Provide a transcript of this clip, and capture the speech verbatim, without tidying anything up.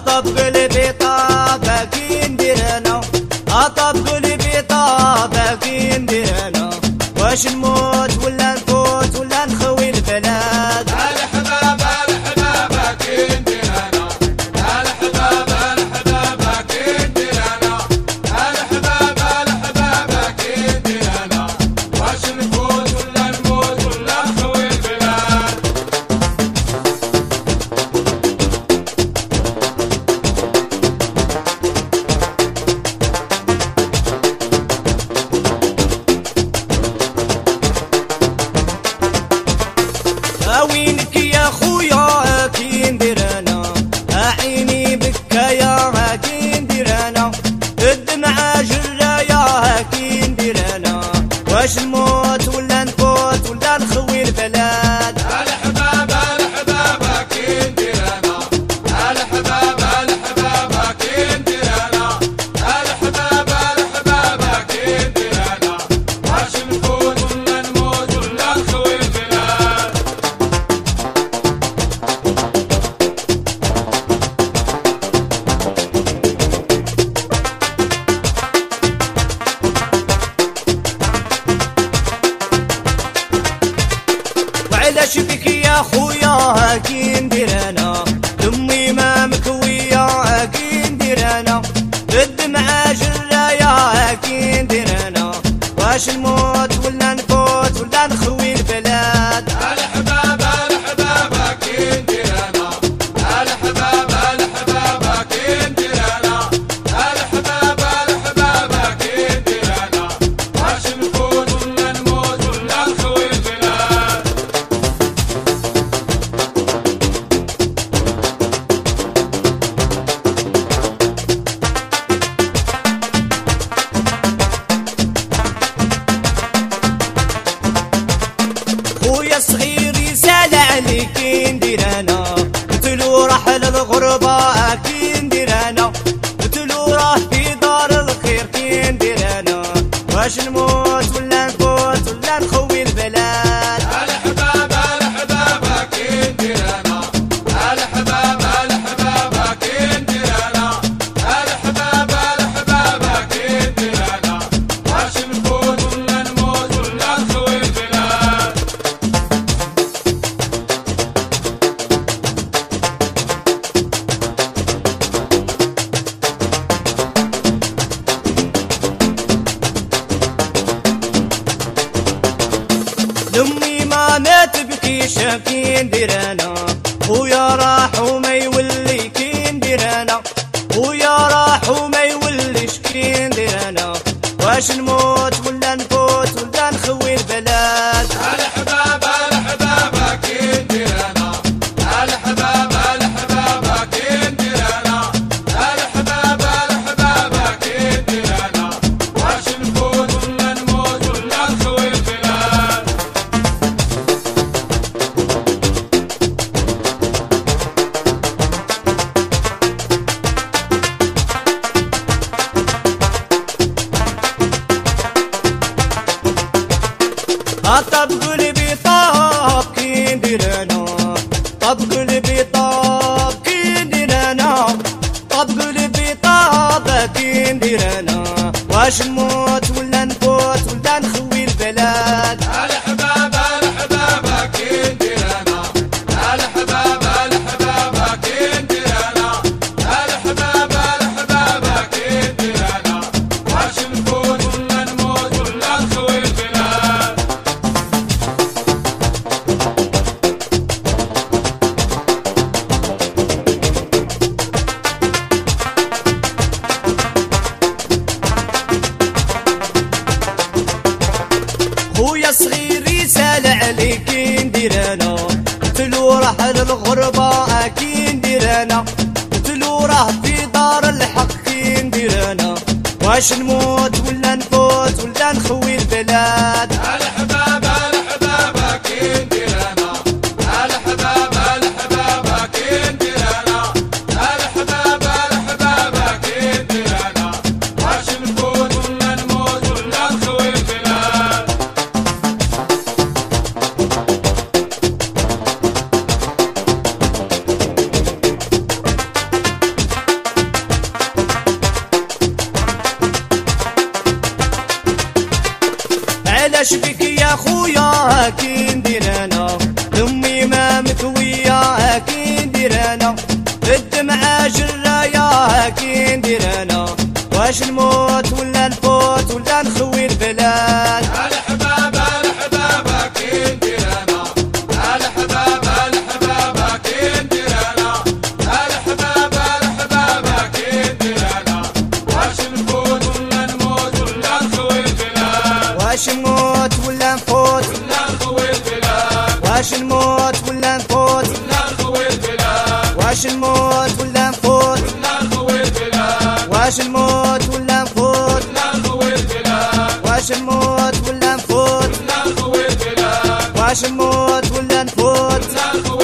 اطب قلبي طابة كي ندير انا، اطب قلبي طابة كي ندير انا، واش نموت ولا نفوت ولا نخوي البلاد. الحباب الحباب كي ندير انا، الحباب الحباب كي ندير انا، الحباب الحباب كي ندير انا، واش نفوت ولا نموت ولا نخوي البلاد. وينك يا خويا كي ندير انا، عيني بكايا كي ندير انا، الدمعة جرايا كي ندير انا، واش نموت ولا نفوت ولا نخوي البلاد. الحباب الحباب كي ندير انا، الحباب الحباب كي ندير انا، الحباب الحباب كي ندير انا، واش نفوت ولا نموت ولا نخوي البلاد. وعلاش بك يا خويا كي ندير انا، دمي ما مكوية كي ندير انا، الدمعة جرايا كي ندير انا، واش نموت ولا نفوت ولا نخوي البلاد. الحباب الحباب كي ندير انا، الحباب الحباب كي ندير انا، الحباب الحباب كي ندير انا، واش نفوت ولا نموت ولا نخوي البلاد. خويا صغير يسال عليك كي ندير انا، قلتلو راح للغربة كي ندير انا، قلتلو راه في دار الخير كي ندير انا، واش نموت ولا نفوت ولا نخوي البلاد. الحباب الحباب كي ندير انا، الحباب الحباب كي ندير انا، الحباب الحباب كي ندير انا، واش نفوت ولا نموت ولا نخوي البلاد. لامي ما ما تبكيش كي ندير انا، خويا راح وما يولي كي ندير انا، خويا راح وما يوليش كي ندير انا، واش نموت ولا نفوت ولا نخوي البلاد. الحباب الحباب كي ندير انا، الحباب الحباب كي ندير انا، الحباب الحباب كي ندير انا، واش نفوت ولا نموت ولا نخوي البلاد. طب قلبي طاب كي ندير انا، طب قلبي طاب كي ندير انا، طب قلبي طاب كي ندير انا، واش نموت ولا نفوت ولا نخوي البلاد. الحباب الحباب كي ندير انا، الحباب الحباب كي ندير انا، الحباب الحباب كي ندير انا، واش نفوت ولا نموت ولا نخوي البلاد. خويا صغير يسال عليك كي ندير انا، قلتلو راح للغربة كي ندير انا، قلتلو راه في دار الحق كي ندير انا، واش نموت ولا نفوت ولا نخوي البلاد. الحباب الحباب كي ندير انا، الحباب الحباب كي ندير انا، الحباب الحباب كي ندير انا، واش نفوت ولا نموت ولا نخوي البلاد. علاش بك يا خويا كي ندير انا امي ما مكويه كي ندير انا الدمعه جرايه كي ندير انا واش نموت ولا نفوت ولا نخوي البلاد الحباب الحباب كي ندير انا الحباب الحباب كي ندير انا الحباب الحباب كي ندير انا واش نفوت ولا نموت ولا نخوي البلاد واش نموت ولا نفوت ولا نخوي البلاد واش نموت ولا نفوت ولا نخوي البلاد واش نموت ولا نفوت ولا نخوي البلاد واش نموت ولا نفوت ولا نخوي البلاد واش نموت ولا نفوت ولا نخوي البلاد واش نموت ولا نفوت ولا نخوي